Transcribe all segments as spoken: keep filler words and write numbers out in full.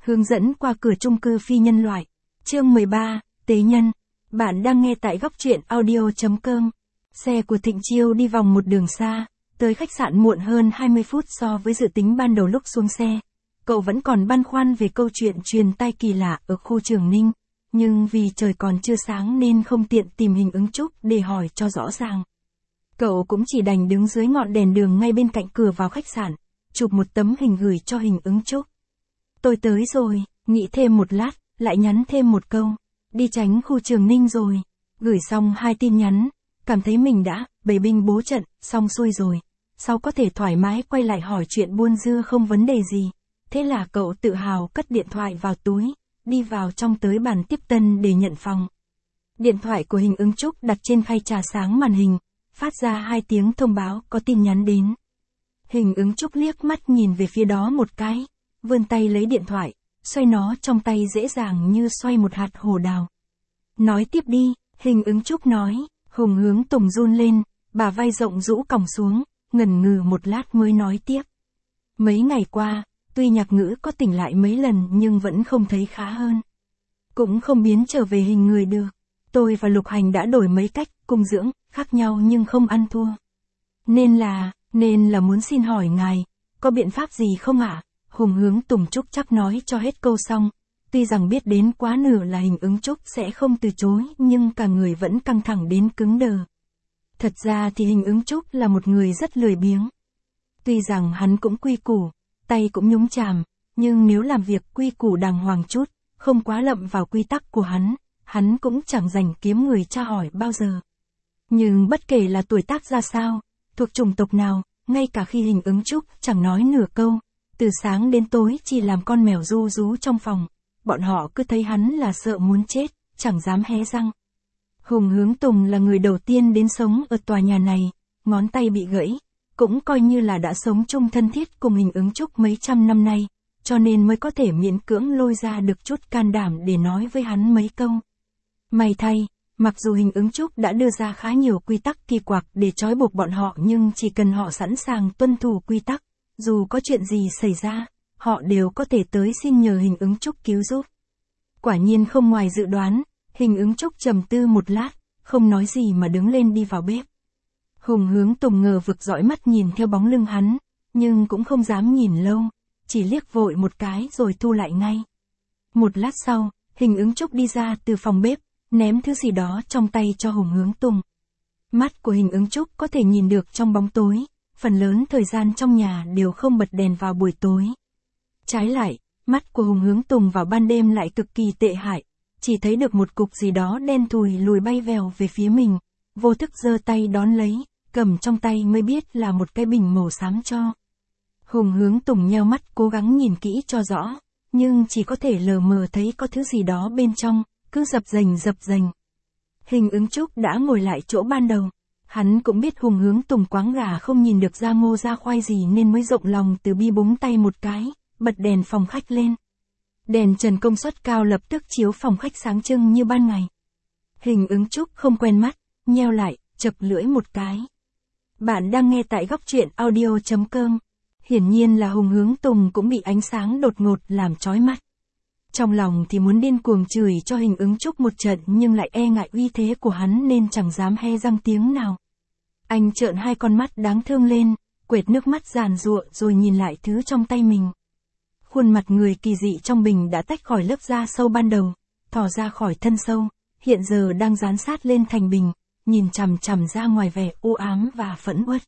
Hướng dẫn qua cửa chung cư phi nhân loại. Chương mười ba, Tế nhân. Bạn đang nghe tại góc truyện audio chấm com. Xe của Thịnh Chiêu đi vòng một đường xa, tới khách sạn muộn hơn hai mươi phút so với dự tính ban đầu lúc xuống xe. Cậu vẫn còn băn khoăn về câu chuyện truyền tai kỳ lạ ở khu Trường Ninh, nhưng vì trời còn chưa sáng nên không tiện tìm Hình Ứng Trúc để hỏi cho rõ ràng. Cậu cũng chỉ đành đứng dưới ngọn đèn đường ngay bên cạnh cửa vào khách sạn, chụp một tấm hình gửi cho Hình Ứng Trúc. Tôi tới rồi, nghĩ thêm một lát, lại nhắn thêm một câu, đi tránh khu Trường Ninh rồi. Gửi xong hai tin nhắn, cảm thấy mình đã bày binh bố trận, xong xuôi rồi. Sau có thể thoải mái quay lại hỏi chuyện buôn dưa không vấn đề gì. Thế là cậu tự hào cất điện thoại vào túi, đi vào trong tới bàn tiếp tân để nhận phòng. Điện thoại của Hình Ứng Trúc đặt trên khay trà sáng màn hình, phát ra hai tiếng thông báo có tin nhắn đến. Hình Ứng Trúc liếc mắt nhìn về phía đó một cái, vươn tay lấy điện thoại, xoay nó trong tay dễ dàng như xoay một hạt hồ đào. Nói tiếp đi, Hình Ứng Trúc nói. Hùng Hướng Tùng run lên, bà vai rộng rũ còng xuống, ngần ngừ một lát mới nói tiếp. Mấy ngày qua, tuy Nhạc Ngữ có tỉnh lại mấy lần nhưng vẫn không thấy khá hơn. Cũng không biến trở về hình người được. Tôi và Lục Hành đã đổi mấy cách cung dưỡng, khác nhau nhưng không ăn thua. Nên là, nên là muốn xin hỏi ngài, có biện pháp gì không ạ? À? Hùng Hướng Tùng Trúc chắc nói cho hết câu xong. Tuy rằng biết đến quá nửa là Hình Ứng Trúc sẽ không từ chối, nhưng cả người vẫn căng thẳng đến cứng đờ. Thật ra thì Hình Ứng Trúc là một người rất lười biếng. Tuy rằng hắn cũng quy củ, tay cũng nhúng chàm, nhưng nếu làm việc quy củ đàng hoàng chút, không quá lậm vào quy tắc của hắn, hắn cũng chẳng dành kiếm người tra hỏi bao giờ. Nhưng bất kể là tuổi tác ra sao, thuộc chủng tộc nào, ngay cả khi Hình Ứng Trúc chẳng nói nửa câu, từ sáng đến tối chỉ làm con mèo ru rú trong phòng, bọn họ cứ thấy hắn là sợ muốn chết, chẳng dám hé răng. Hùng Hướng Tùng là người đầu tiên đến sống ở tòa nhà này, ngón tay bị gãy, cũng coi như là đã sống chung thân thiết cùng Hình Ứng Trúc mấy trăm năm nay, cho nên mới có thể miễn cưỡng lôi ra được chút can đảm để nói với hắn mấy câu. May thay, mặc dù Hình Ứng Trúc đã đưa ra khá nhiều quy tắc kỳ quặc để trói buộc bọn họ, nhưng chỉ cần họ sẵn sàng tuân thủ quy tắc, dù có chuyện gì xảy ra, họ đều có thể tới xin nhờ Hình Ứng Trúc cứu giúp. Quả nhiên không ngoài dự đoán, Hình Ứng Trúc trầm tư một lát, không nói gì mà đứng lên đi vào bếp. Hùng Hướng Tùng ngờ vực dõi mắt nhìn theo bóng lưng hắn, nhưng cũng không dám nhìn lâu, chỉ liếc vội một cái rồi thu lại ngay. Một lát sau, Hình Ứng Trúc đi ra từ phòng bếp, ném thứ gì đó trong tay cho Hùng Hướng Tùng. Mắt của Hình Ứng Trúc có thể nhìn được trong bóng tối, phần lớn thời gian trong nhà đều không bật đèn vào buổi tối. Trái lại, mắt của Hùng Hướng Tùng vào ban đêm lại cực kỳ tệ hại, chỉ thấy được một cục gì đó đen thùi lùi bay vèo về phía mình, vô thức giơ tay đón lấy, cầm trong tay mới biết là một cái bình màu xám cho. Hùng Hướng Tùng nheo mắt cố gắng nhìn kỹ cho rõ, nhưng chỉ có thể lờ mờ thấy có thứ gì đó bên trong, cứ dập dềnh dập dềnh. Hình Ứng Trúc đã ngồi lại chỗ ban đầu. Hắn cũng biết Hùng Hướng Tùng quáng gà không nhìn được ra ngô ra khoai gì nên mới rộng lòng từ bi búng tay một cái, bật đèn phòng khách lên. Đèn trần công suất cao lập tức chiếu phòng khách sáng trưng như ban ngày. Hình Ứng Trúc không quen mắt, nheo lại, chập lưỡi một cái. Bạn đang nghe tại góc truyện audio chấm com. Hiển nhiên là Hùng Hướng Tùng cũng bị ánh sáng đột ngột làm chói mắt. Trong lòng thì muốn điên cuồng chửi cho Hình Ứng Trúc một trận nhưng lại e ngại uy thế của hắn nên chẳng dám he răng tiếng nào. Anh trợn hai con mắt đáng thương lên, quệt nước mắt giàn giụa rồi nhìn lại thứ trong tay mình. Khuôn mặt người kỳ dị trong bình đã tách khỏi lớp da sâu ban đầu, thò ra khỏi thân sâu, hiện giờ đang dán sát lên thành bình, nhìn chằm chằm ra ngoài vẻ u ám và phẫn uất.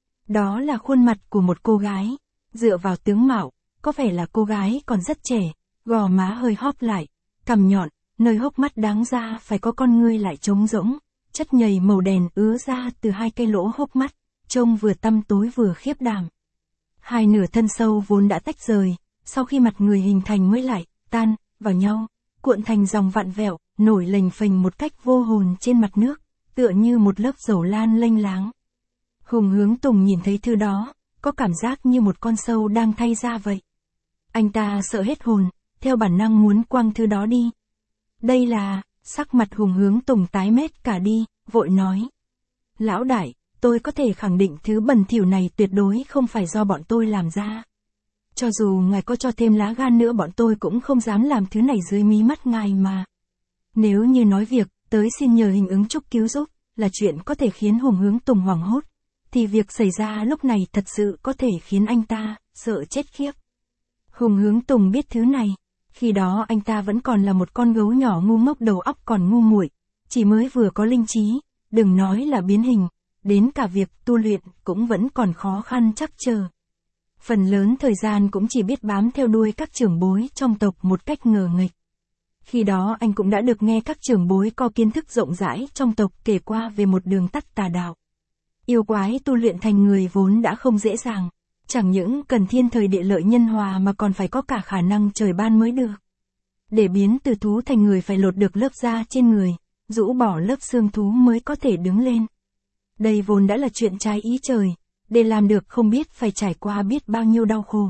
Đó là khuôn mặt của một cô gái, dựa vào tướng mạo, có vẻ là cô gái còn rất trẻ, gò má hơi hóp lại, cằm nhọn, nơi hốc mắt đáng ra phải có con ngươi lại trống rỗng, chất nhầy màu đèn ứa ra từ hai cái lỗ hốc mắt, trông vừa tăm tối vừa khiếp đảm. Hai nửa thân sâu vốn đã tách rời, sau khi mặt người hình thành mới lại tan vào nhau, cuộn thành dòng vặn vẹo, nổi lềnh phềnh một cách vô hồn trên mặt nước, tựa như một lớp dầu lan lênh láng. Hùng Hướng Tùng nhìn thấy thứ đó, có cảm giác như một con sâu đang thay da vậy. Anh ta sợ hết hồn, theo bản năng muốn quăng thứ đó đi. Đây là, sắc mặt Hùng Hướng Tùng tái mét cả đi, vội nói. Lão đại, tôi có thể khẳng định thứ bẩn thỉu này tuyệt đối không phải do bọn tôi làm ra. Cho dù ngài có cho thêm lá gan nữa bọn tôi cũng không dám làm thứ này dưới mí mắt ngài mà. Nếu như nói việc, tới xin nhờ Hình Ứng Trúc cứu giúp, là chuyện có thể khiến Hùng Hướng Tùng hoảng hốt, thì việc xảy ra lúc này thật sự có thể khiến anh ta sợ chết khiếp. Hùng Hướng Tùng biết thứ này, khi đó anh ta vẫn còn là một con gấu nhỏ ngu ngốc đầu óc còn ngu muội, chỉ mới vừa có linh trí, đừng nói là biến hình, đến cả việc tu luyện cũng vẫn còn khó khăn chắc chờ. Phần lớn thời gian cũng chỉ biết bám theo đuôi các trưởng bối trong tộc một cách ngờ nghịch. Khi đó anh cũng đã được nghe các trưởng bối có kiến thức rộng rãi trong tộc kể qua về một đường tắt tà đạo. Yêu quái tu luyện thành người vốn đã không dễ dàng, chẳng những cần thiên thời địa lợi nhân hòa mà còn phải có cả khả năng trời ban mới được. Để biến từ thú thành người phải lột được lớp da trên người, rũ bỏ lớp xương thú mới có thể đứng lên. Đây vốn đã là chuyện trái ý trời, để làm được không biết phải trải qua biết bao nhiêu đau khổ.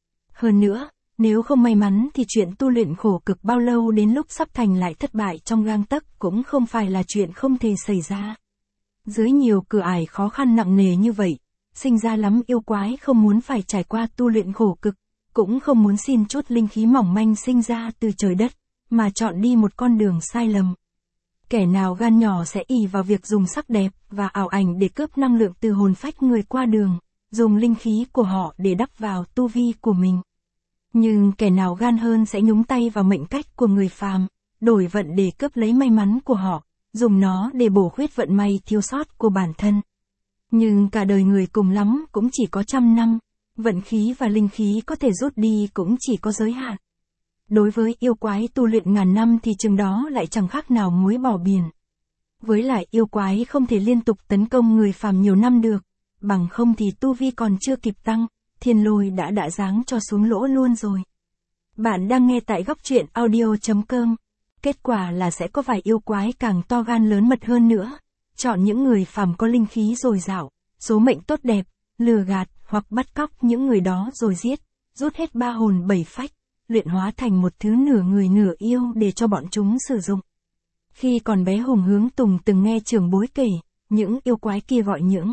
Hơn nữa, nếu không may mắn thì chuyện tu luyện khổ cực bao lâu đến lúc sắp thành lại thất bại trong gang tấc cũng không phải là chuyện không thể xảy ra. Dưới nhiều cửa ải khó khăn nặng nề như vậy, sinh ra lắm yêu quái không muốn phải trải qua tu luyện khổ cực, cũng không muốn xin chút linh khí mỏng manh sinh ra từ trời đất, mà chọn đi một con đường sai lầm. Kẻ nào gan nhỏ sẽ ỷ vào việc dùng sắc đẹp và ảo ảnh để cướp năng lượng từ hồn phách người qua đường, dùng linh khí của họ để đắp vào tu vi của mình. Nhưng kẻ nào gan hơn sẽ nhúng tay vào mệnh cách của người phàm, đổi vận để cướp lấy may mắn của họ, dùng nó để bổ khuyết vận may thiếu sót của bản thân. Nhưng cả đời người cùng lắm cũng chỉ có trăm năm, vận khí và linh khí có thể rút đi cũng chỉ có giới hạn. Đối với yêu quái tu luyện ngàn năm thì chừng đó lại chẳng khác nào muối bỏ biển. Với lại yêu quái không thể liên tục tấn công người phàm nhiều năm được, bằng không thì tu vi còn chưa kịp tăng, thiên lôi đã đã giáng cho xuống lỗ luôn rồi. Bạn đang nghe tại góc truyện audio chấm com. Kết quả là sẽ có vài yêu quái càng to gan lớn mật hơn nữa, chọn những người phàm có linh khí dồi dào, số mệnh tốt đẹp, lừa gạt hoặc bắt cóc những người đó rồi giết, rút hết ba hồn bảy phách, luyện hóa thành một thứ nửa người nửa yêu để cho bọn chúng sử dụng. Khi còn bé Hùng Hướng Tùng từng nghe trưởng bối kể, những yêu quái kia gọi những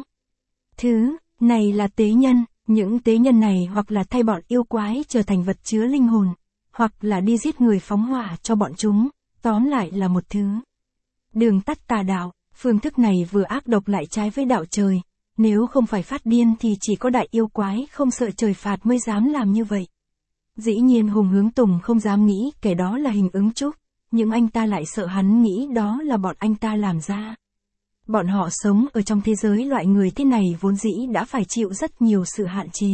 thứ này là tế nhân, những tế nhân này hoặc là thay bọn yêu quái trở thành vật chứa linh hồn, hoặc là đi giết người phóng hỏa cho bọn chúng, tóm lại là một thứ đường tắt tà đạo. Phương thức này vừa ác độc lại trái với đạo trời, nếu không phải phát điên thì chỉ có đại yêu quái không sợ trời phạt mới dám làm như vậy. Dĩ nhiên Hùng Hướng Tùng không dám nghĩ kẻ đó là Hình Ứng Trúc, nhưng anh ta lại sợ hắn nghĩ đó là bọn anh ta làm ra. Bọn họ sống ở trong thế giới loại người thế này vốn dĩ đã phải chịu rất nhiều sự hạn chế.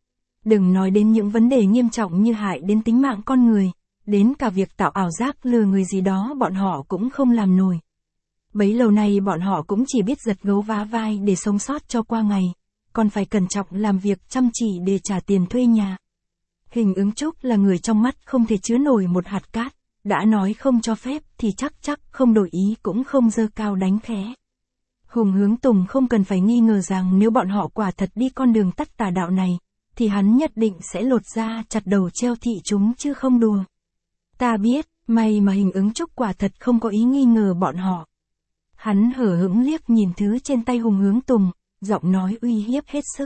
Đừng nói đến những vấn đề nghiêm trọng như hại đến tính mạng con người, đến cả việc tạo ảo giác lừa người gì đó bọn họ cũng không làm nổi. Bấy lâu nay bọn họ cũng chỉ biết giật gấu vá vai để sống sót cho qua ngày, còn phải cẩn trọng làm việc chăm chỉ để trả tiền thuê nhà. Hình Ứng Trúc là người trong mắt không thể chứa nổi một hạt cát, đã nói không cho phép thì chắc chắc không đổi ý cũng không giơ cao đánh khẽ. Hùng Hướng Tùng không cần phải nghi ngờ rằng nếu bọn họ quả thật đi con đường tắt tà đạo này, thì hắn nhất định sẽ lột ra chặt đầu treo thị chúng chứ không đùa. Ta biết, may mà Hình Ứng Trúc quả thật không có ý nghi ngờ bọn họ. Hắn hở hững liếc nhìn thứ trên tay Hùng Hướng Tùng, giọng nói uy hiếp hết sức.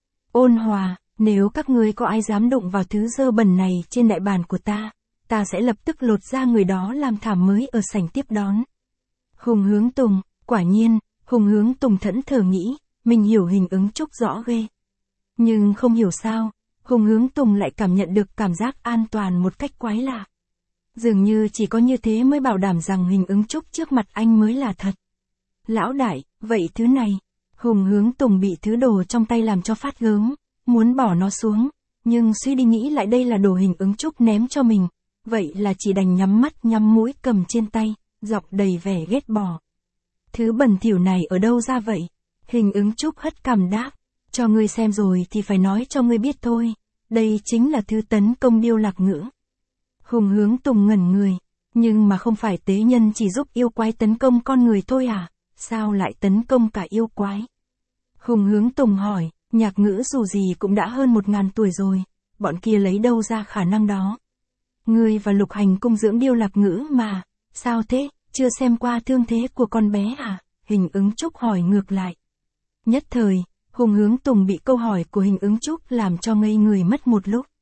Ôn hòa, nếu các ngươi có ai dám đụng vào thứ dơ bẩn này trên đại bàn của ta, ta sẽ lập tức lột ra người đó làm thảm mới ở sảnh tiếp đón. Hùng Hướng Tùng, quả nhiên, Hùng Hướng Tùng thẫn thờ nghĩ, mình hiểu Hình Ứng Trúc rõ ghê. Nhưng không hiểu sao, Hùng Hướng Tùng lại cảm nhận được cảm giác an toàn một cách quái lạ. Dường như chỉ có như thế mới bảo đảm rằng Hình Ứng Trúc trước mặt anh mới là thật. Lão đại, vậy thứ này, Hùng Hướng Tùng bị thứ đồ trong tay làm cho phát gớm, muốn bỏ nó xuống, nhưng suy đi nghĩ lại đây là đồ Hình Ứng Trúc ném cho mình, vậy là chỉ đành nhắm mắt nhắm mũi cầm trên tay, giọng đầy vẻ ghét bỏ. Thứ bẩn thỉu này ở đâu ra vậy? Hình Ứng Trúc hất cằm đáp, cho ngươi xem rồi thì phải nói cho ngươi biết thôi, đây chính là thứ tấn công Điêu Lạc Ngữ. Hùng Hướng Tùng ngẩn người, nhưng mà không phải tế nhân chỉ giúp yêu quái tấn công con người thôi à, sao lại tấn công cả yêu quái? Hùng Hướng Tùng hỏi, Nhạc Ngữ dù gì cũng đã hơn một ngàn tuổi rồi, bọn kia lấy đâu ra khả năng đó? Ngươi và Lục Hành cung dưỡng Điêu Lạc Ngữ mà, sao thế, chưa xem qua thương thế của con bé à? Hình Ứng Trúc hỏi ngược lại. Nhất thời, Hùng Hướng Tùng bị câu hỏi của Hình Ứng Trúc làm cho ngây người mất một lúc.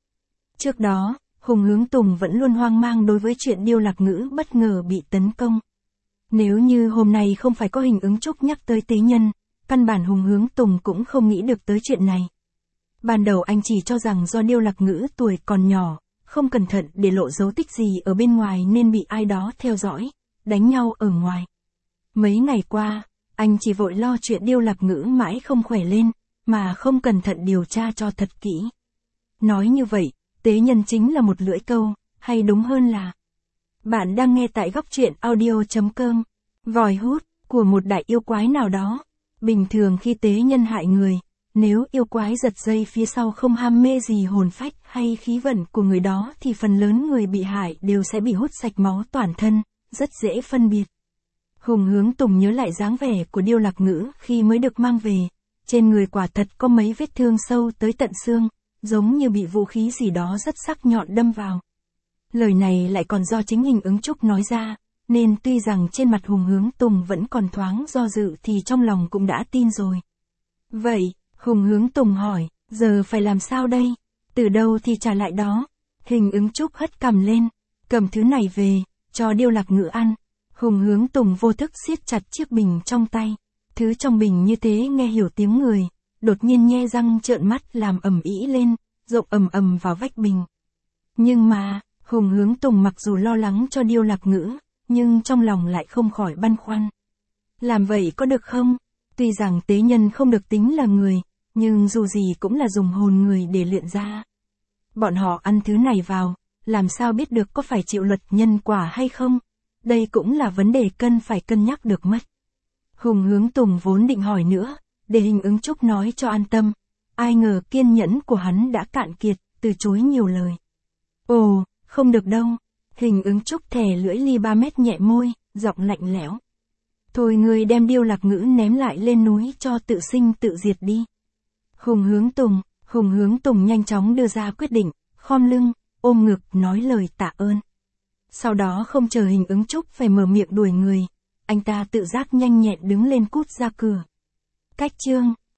Trước đó, Hùng Hướng Tùng vẫn luôn hoang mang đối với chuyện Điêu Lạc Ngữ bất ngờ bị tấn công. Nếu như hôm nay không phải có Hình Ứng Trúc nhắc tới Tế Nhân, căn bản Hùng Hướng Tùng cũng không nghĩ được tới chuyện này. Ban đầu anh chỉ cho rằng do Điêu Lạc Ngữ tuổi còn nhỏ, không cẩn thận để lộ dấu tích gì ở bên ngoài nên bị ai đó theo dõi, đánh nhau ở ngoài. Mấy ngày qua, anh chỉ vội lo chuyện Điêu Lạc Ngữ mãi không khỏe lên, mà không cẩn thận điều tra cho thật kỹ. Nói như vậy, Tế Nhân chính là một lưỡi câu, hay đúng hơn là... Bạn đang nghe tại góc truyện audio.com. Vòi hút, của một đại yêu quái nào đó. Bình thường khi Tế Nhân hại người, nếu yêu quái giật dây phía sau không ham mê gì hồn phách hay khí vận của người đó thì phần lớn người bị hại đều sẽ bị hút sạch máu toàn thân, rất dễ phân biệt. Hùng Hướng Tùng nhớ lại dáng vẻ của Điêu Lạc Ngữ khi mới được mang về, trên người quả thật có mấy vết thương sâu tới tận xương, giống như bị vũ khí gì đó rất sắc nhọn đâm vào. Lời này lại còn do chính Hình Ứng Trúc nói ra, nên tuy rằng trên mặt Hùng Hướng Tùng vẫn còn thoáng do dự thì trong lòng cũng đã tin rồi. Vậy, Hùng Hướng Tùng hỏi, giờ phải làm sao đây? Từ đâu thì trả lại đó? Hình Ứng Trúc hất cằm lên, cầm thứ này về, cho Điêu Lạc Ngữ ăn. Hùng Hướng Tùng vô thức siết chặt chiếc bình trong tay. Thứ trong bình như thế nghe hiểu tiếng người, đột nhiên nhe răng trợn mắt làm ầm ĩ lên, rộng ầm ầm vào vách bình. Nhưng mà, Hùng Hướng Tùng mặc dù lo lắng cho Điêu Lạc Ngữ, nhưng trong lòng lại không khỏi băn khoăn. Làm vậy có được không? Tuy rằng Tế Nhân không được tính là người, nhưng dù gì cũng là dùng hồn người để luyện ra. Bọn họ ăn thứ này vào, làm sao biết được có phải chịu luật nhân quả hay không? Đây cũng là vấn đề cần phải cân nhắc được mất. Hùng Hướng Tùng vốn định hỏi nữa, để Hình Ứng Trúc nói cho an tâm. Ai ngờ kiên nhẫn của hắn đã cạn kiệt, từ chối nhiều lời. Ồ, không được đâu. Hình Ứng Trúc thè lưỡi ly ba mét nhẹ môi, giọng lạnh lẽo. Thôi ngươi đem Điêu Lạc Ngữ ném lại lên núi cho tự sinh tự diệt đi. Hùng Hướng Tùng, Hùng Hướng Tùng nhanh chóng đưa ra quyết định, khom lưng, ôm ngực nói lời tạ ơn. Sau đó không chờ Hình Ứng Trúc phải mở miệng đuổi người, anh ta tự giác nhanh nhẹn đứng lên cút ra cửa. Cách chương